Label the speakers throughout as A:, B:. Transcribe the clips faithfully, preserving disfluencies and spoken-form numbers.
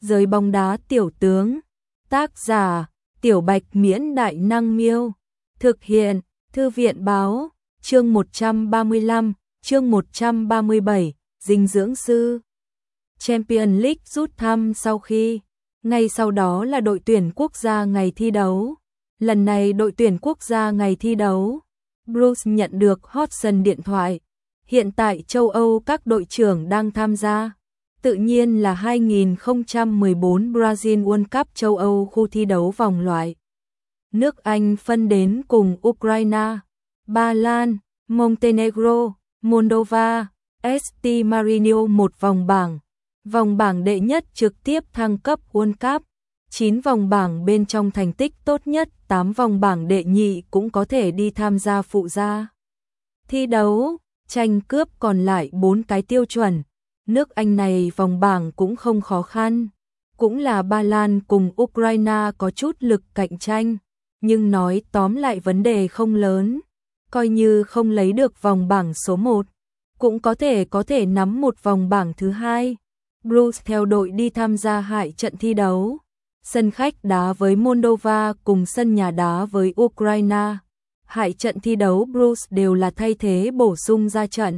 A: Giới bóng đá tiểu tướng. Tác giả: Tiểu Bạch Miễn Đại Năng Miêu. Thực hiện: Thư viện Báo. Chương một trăm ba mươi lăm, chương một trăm ba mươi bảy, dinh dưỡng sư. Champions League rút thăm sau khi, ngay sau đó là đội tuyển quốc gia ngày thi đấu. Lần này đội tuyển quốc gia ngày thi đấu, Bruce nhận được Hodgson điện thoại. Hiện tại châu Âu các đội trưởng đang tham gia. Tự nhiên là hai không một bốn Brazil World Cup châu Âu khu thi đấu vòng loại. Nước Anh phân đến cùng Ukraine, Ba Lan, Montenegro, Moldova, ét tê Marino một vòng bảng. Vòng bảng đệ nhất trực tiếp thăng cấp World Cup. chín vòng bảng bên trong thành tích tốt nhất, tám vòng bảng đệ nhị cũng có thể đi tham gia phụ gia thi đấu, tranh cướp còn lại bốn cái tiêu chuẩn. Nước Anh này vòng bảng cũng không khó khăn, cũng là Ba Lan cùng Ukraine có chút lực cạnh tranh, nhưng nói tóm lại vấn đề không lớn, coi như không lấy được vòng bảng số một, cũng có thể có thể nắm một vòng bảng thứ hai. Bruce theo đội đi tham gia hai trận thi đấu, sân khách đá với Moldova cùng sân nhà đá với Ukraine. Hai trận thi đấu Bruce đều là thay thế bổ sung ra trận.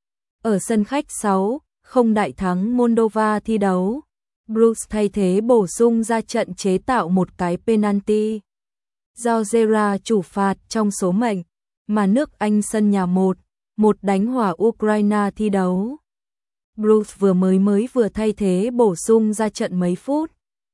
A: Ở sân khách sáu không đại thắng Moldova thi đấu, Bruce thay thế bổ sung ra trận chế tạo một cái penalty do Gerrard chủ phạt trong số mệnh, mà nước Anh sân nhà một một đánh hòa Ukraine thi đấu. Bruce vừa mới mới vừa thay thế bổ sung ra trận mấy phút,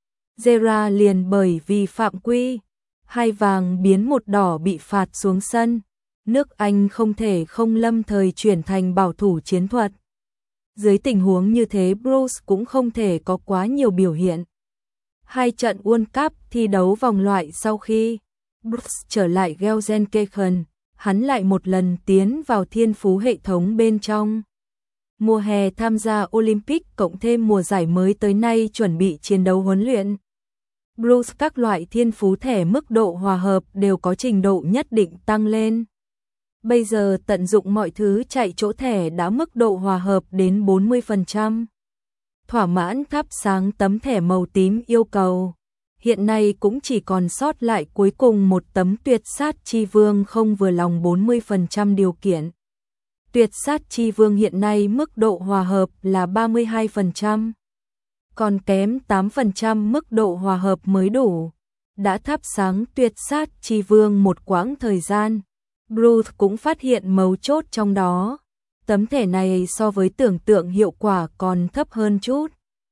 A: Gerrard liền bởi vì phạm quy hai vàng biến một đỏ bị phạt xuống sân. Nước Anh không thể không lâm thời chuyển thành bảo thủ chiến thuật. Dưới tình huống như thế Bruce cũng không thể có quá nhiều biểu hiện. Hai trận World Cup thi đấu vòng loại sau khi Bruce trở lại Gelsenkirchen, hắn lại một lần tiến vào thiên phú hệ thống bên trong. Mùa hè tham gia Olympic cộng thêm mùa giải mới tới nay chuẩn bị chiến đấu huấn luyện. Bruce các loại thiên phú thẻ mức độ hòa hợp đều có trình độ nhất định tăng lên. Bây giờ tận dụng mọi thứ chạy chỗ thẻ đã mức độ hòa hợp đến bốn mươi phần trăm. Thỏa mãn thắp sáng tấm thẻ màu tím yêu cầu. Hiện nay cũng chỉ còn sót lại cuối cùng một tấm tuyệt sát chi vương không vừa lòng bốn mươi phần trăm điều kiện. Tuyệt sát chi vương hiện nay mức độ hòa hợp là ba mươi hai phần trăm. Còn kém tám phần trăm mức độ hòa hợp mới đủ. Đã thắp sáng tuyệt sát chi vương một quãng thời gian, Bruce cũng phát hiện mấu chốt trong đó. Tấm thẻ này so với tưởng tượng hiệu quả còn thấp hơn chút.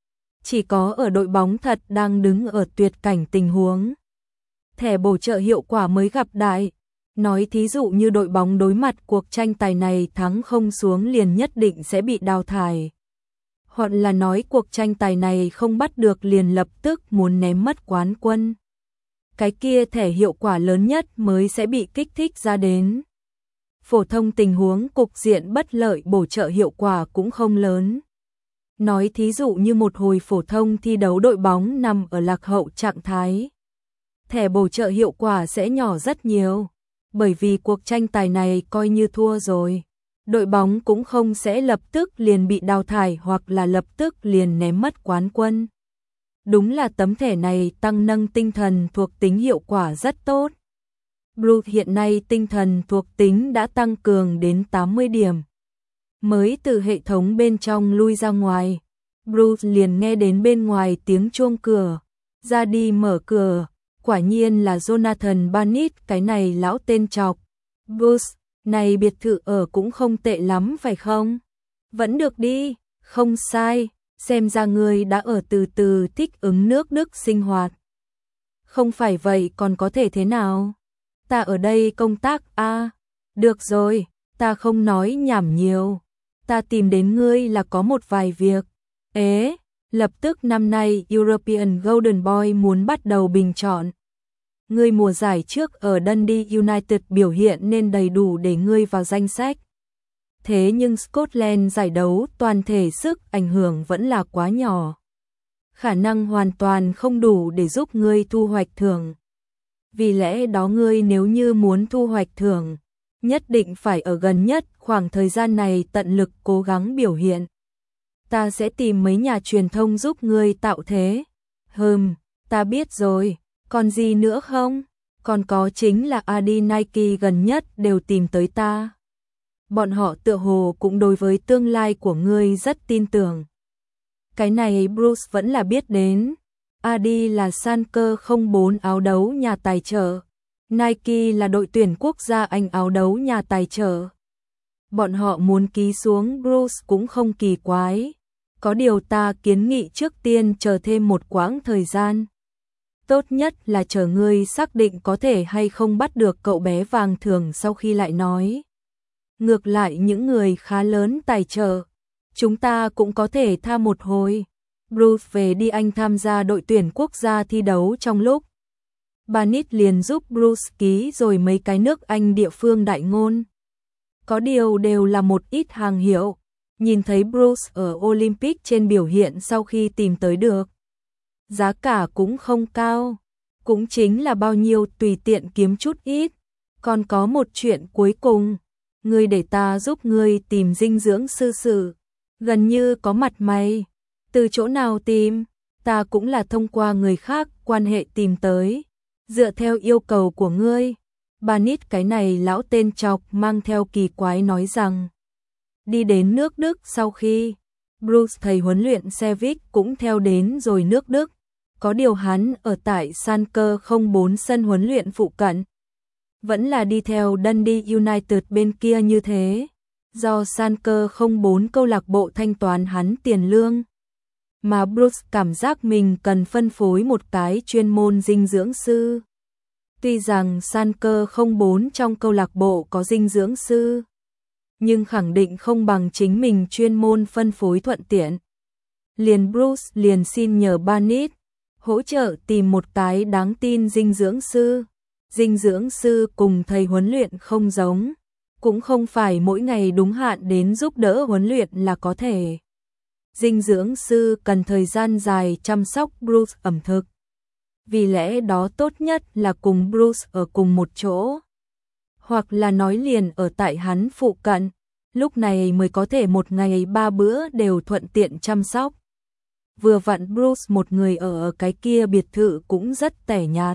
A: Chỉ có ở đội bóng thật đang đứng ở tuyệt cảnh tình huống, thẻ bổ trợ hiệu quả mới gặp đại. Nói thí dụ như đội bóng đối mặt cuộc tranh tài này thắng không xuống liền nhất định sẽ bị đào thải. Hoặc là nói cuộc tranh tài này không bắt được liền lập tức muốn ném mất quán quân. Cái kia thẻ hiệu quả lớn nhất mới sẽ bị kích thích ra đến. Phổ thông tình huống cục diện bất lợi bổ trợ hiệu quả cũng không lớn. Nói thí dụ như một hồi phổ thông thi đấu đội bóng nằm ở lạc hậu trạng thái, thẻ bổ trợ hiệu quả sẽ nhỏ rất nhiều. Bởi vì cuộc tranh tài này coi như thua rồi, đội bóng cũng không sẽ lập tức liền bị đào thải hoặc là lập tức liền ném mất quán quân. Đúng là tấm thẻ này tăng nâng tinh thần thuộc tính hiệu quả rất tốt. Bruce hiện nay tinh thần thuộc tính đã tăng cường đến tám mươi điểm. Mới từ hệ thống bên trong lui ra ngoài, Bruce liền nghe đến bên ngoài tiếng chuông cửa, ra đi mở cửa. Quả nhiên là Jonathan Barnett, cái này lão tên chọc. Bruce, này biệt thự ở cũng không tệ lắm phải không? Vẫn được đi, không sai, xem ra ngươi đã ở từ từ thích ứng nước Đức sinh hoạt. Không phải vậy còn có thể thế nào? Ta ở đây công tác a. À, được rồi, ta không nói nhảm nhiều. Ta tìm đến ngươi là có một vài việc. Ế, lập tức năm nay European Golden Boy muốn bắt đầu bình chọn. Ngươi mùa giải trước ở Dundee United biểu hiện nên đầy đủ để ngươi vào danh sách. Thế nhưng Scotland giải đấu toàn thể sức ảnh hưởng vẫn là quá nhỏ. Khả năng hoàn toàn không đủ để giúp ngươi thu hoạch thưởng. Vì lẽ đó ngươi nếu như muốn thu hoạch thưởng, nhất định phải ở gần nhất khoảng thời gian này tận lực cố gắng biểu hiện. Ta sẽ tìm mấy nhà truyền thông giúp ngươi tạo thế. Hừm, ta biết rồi, còn gì nữa không? Còn có chính là Adi Nike gần nhất đều tìm tới ta. Bọn họ tựa hồ cũng đối với tương lai của ngươi rất tin tưởng. Cái này Bruce vẫn là biết đến. Adi là Sanker không bốn áo đấu nhà tài trợ. Nike là đội tuyển quốc gia Anh áo đấu nhà tài trợ. Bọn họ muốn ký xuống Bruce cũng không kỳ quái. Có điều ta kiến nghị trước tiên chờ thêm một quãng thời gian. Tốt nhất là chờ ngươi xác định có thể hay không bắt được cậu bé vàng thưởng sau khi lại nói. Ngược lại những người khá lớn tài trợ, chúng ta cũng có thể tha một hồi. Bruce về đi Anh tham gia đội tuyển quốc gia thi đấu trong lúc. Barnett liền giúp Bruce ký rồi mấy cái nước Anh địa phương đại ngôn. Có điều đều là một ít hàng hiệu. Nhìn thấy Bruce ở Olympic trên biểu hiện sau khi tìm tới được. Giá cả cũng không cao. Cũng chính là bao nhiêu tùy tiện kiếm chút ít. Còn có một chuyện cuối cùng. Ngươi để ta giúp ngươi tìm dinh dưỡng sư sự. Gần như có mặt mày. Từ chỗ nào tìm? Ta cũng là thông qua người khác quan hệ tìm tới. Dựa theo yêu cầu của ngươi. Barnett cái này lão tên chọc mang theo kỳ quái nói rằng. Đi đến nước Đức sau khi. Bruce thầy huấn luyện Cevic cũng theo đến rồi nước Đức. Có điều hắn ở tại Sanker không bốn sân huấn luyện phụ cận. Vẫn là đi theo Dundee United bên kia như thế. Do Sanker không bốn câu lạc bộ thanh toán hắn tiền lương. Mà Bruce cảm giác mình cần phân phối một cái chuyên môn dinh dưỡng sư. Tuy rằng Sanker không bốn trong câu lạc bộ có dinh dưỡng sư. Nhưng khẳng định không bằng chính mình chuyên môn phân phối thuận tiện. Liền Bruce liền xin nhờ Barnett hỗ trợ tìm một cái đáng tin dinh dưỡng sư. Dinh dưỡng sư cùng thầy huấn luyện không giống, cũng không phải mỗi ngày đúng hạn đến giúp đỡ huấn luyện là có thể. Dinh dưỡng sư cần thời gian dài chăm sóc Bruce ẩm thực. Vì lẽ đó tốt nhất là cùng Bruce ở cùng một chỗ. Hoặc là nói liền ở tại hắn phụ cận, lúc này mới có thể một ngày ba bữa đều thuận tiện chăm sóc. Vừa vặn Bruce một người ở cái kia biệt thự cũng rất tẻ nhạt.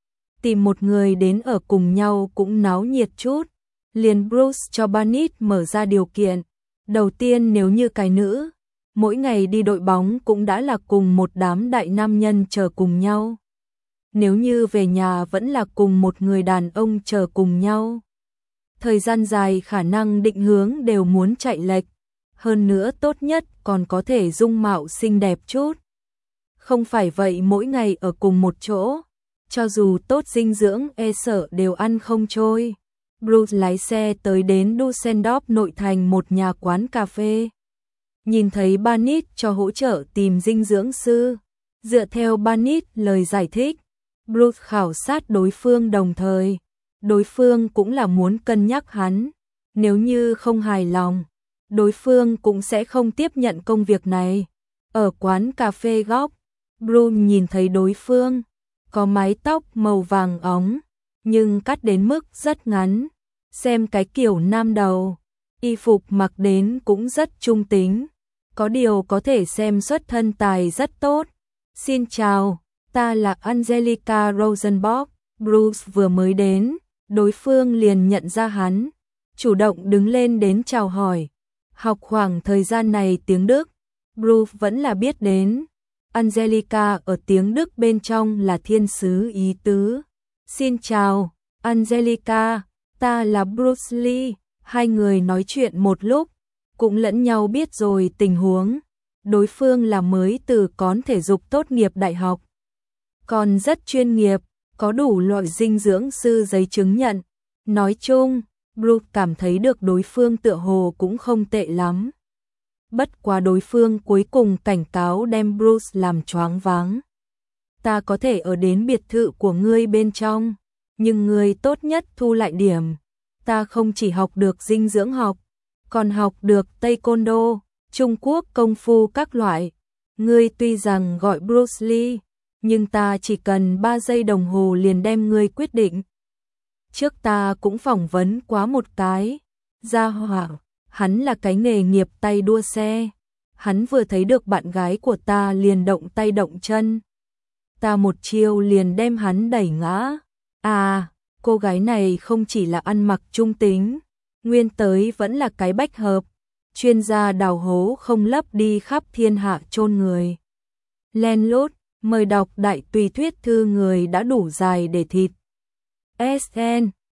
A: Tìm một người đến ở cùng nhau cũng náo nhiệt chút. Liền Bruce cho Barnett mở ra điều kiện. Đầu tiên nếu như cái nữ, mỗi ngày đi đội bóng cũng đã là cùng một đám đại nam nhân chờ cùng nhau. Nếu như về nhà vẫn là cùng một người đàn ông chờ cùng nhau. Thời gian dài khả năng định hướng đều muốn chạy lệch. Hơn nữa tốt nhất còn có thể dung mạo xinh đẹp chút. Không phải vậy mỗi ngày ở cùng một chỗ. Cho dù tốt dinh dưỡng e sợ đều ăn không trôi. Bruce lái xe tới đến Düsseldorf nội thành một nhà quán cà phê. Nhìn thấy Barnett cho hỗ trợ tìm dinh dưỡng sư. Dựa theo Barnett lời giải thích, Bruce khảo sát đối phương đồng thời. Đối phương cũng là muốn cân nhắc hắn. Nếu như không hài lòng, đối phương cũng sẽ không tiếp nhận công việc này. Ở quán cà phê góc, Bruce nhìn thấy đối phương. Có mái tóc màu vàng óng, nhưng cắt đến mức rất ngắn. Xem cái kiểu nam đầu, y phục mặc đến cũng rất trung tính. Có điều có thể xem xuất thân tài rất tốt. Xin chào, ta là Angelica Rosenbach. Bruce vừa mới đến, đối phương liền nhận ra hắn. Chủ động đứng lên đến chào hỏi. Học khoảng thời gian này tiếng Đức, Bruce vẫn là biết đến. Angelica ở tiếng Đức bên trong là thiên sứ ý tứ. Xin chào, Angelica, ta là Bruce Lee. Hai người nói chuyện một lúc, cũng lẫn nhau biết rồi tình huống. Đối phương là mới từ cón thể dục tốt nghiệp đại học. Còn rất chuyên nghiệp, có đủ loại dinh dưỡng sư giấy chứng nhận. Nói chung, Bruce cảm thấy được đối phương tựa hồ cũng không tệ lắm. Bất quá đối phương cuối cùng cảnh cáo đem Bruce làm choáng váng. Ta có thể ở đến biệt thự của ngươi bên trong, nhưng ngươi tốt nhất thu lại điểm. Ta không chỉ học được dinh dưỡng học, còn học được Taekwondo, Trung Quốc công phu các loại. Ngươi tuy rằng gọi Bruce Lee, nhưng ta chỉ cần ba giây đồng hồ liền đem ngươi quyết định. Trước ta cũng phỏng vấn quá một cái, gia hỏa. Hắn là cái nghề nghiệp tay đua xe. Hắn vừa thấy được bạn gái của ta liền động tay động chân. ta một chiêu liền đem hắn đẩy ngã. À, cô gái này không chỉ là ăn mặc trung tính, nguyên tới vẫn là cái bách hợp, chuyên gia đào hố không lấp đi khắp thiên hạ chôn người. Len lút, mời đọc đại tùy thuyết thư người đã đủ dài để thịt. ét en